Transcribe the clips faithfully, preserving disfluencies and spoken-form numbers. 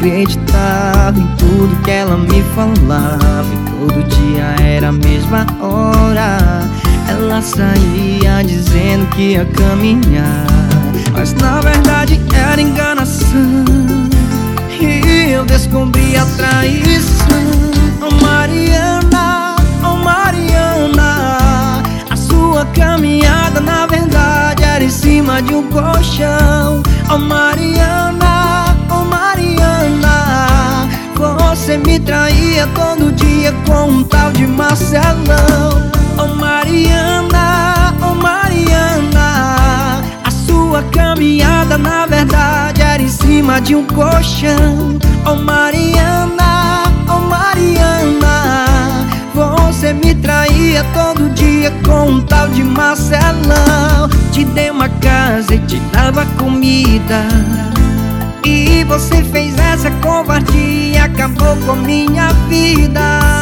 acreditava em tudo que ela me falava, e todo dia era a mesma hora. Ela saía dizendo que ia caminhar, mas na verdade era enganação, e eu descobri a traição. Oh Mariana, oh Mariana, a sua caminhada na verdade era em cima de um colchão. Oh Mariana, oh Mariana, você me traía todo dia com um tal de Marcelão. Oh Mariana, oh Mariana, a sua caminhada na verdade era em cima de um colchão. Oh Mariana, oh Mariana, você me traía todo dia com um tal de Marcelão. Te dei uma casa e te dava comida, e você fez essa covardia e acabou com minha vida.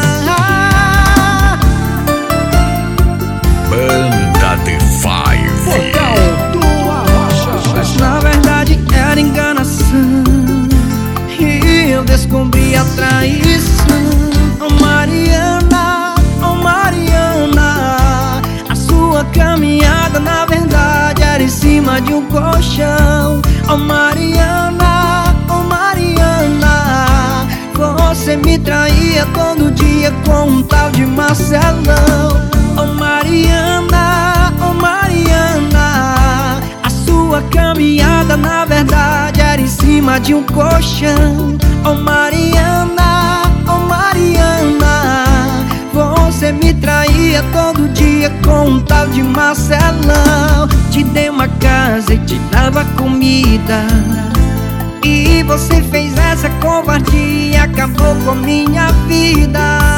Banda D cinco Mas na verdade era enganação, e eu descobri a traição. Oh Mariana, oh Mariana, a sua caminhada na verdade era em cima de um colchão. Oh Mariana, oh Mariana, você me traía todo dia com um tal de Marcelão. Oh Mariana, oh Mariana, a sua caminhada na verdade era em cima de um colchão. Oh Mariana, oh Mariana, você me traía todo dia com um tal de Marcelão. Te dei uma casa e te dava comida, e você fez essa covardia e acabou com minha vida.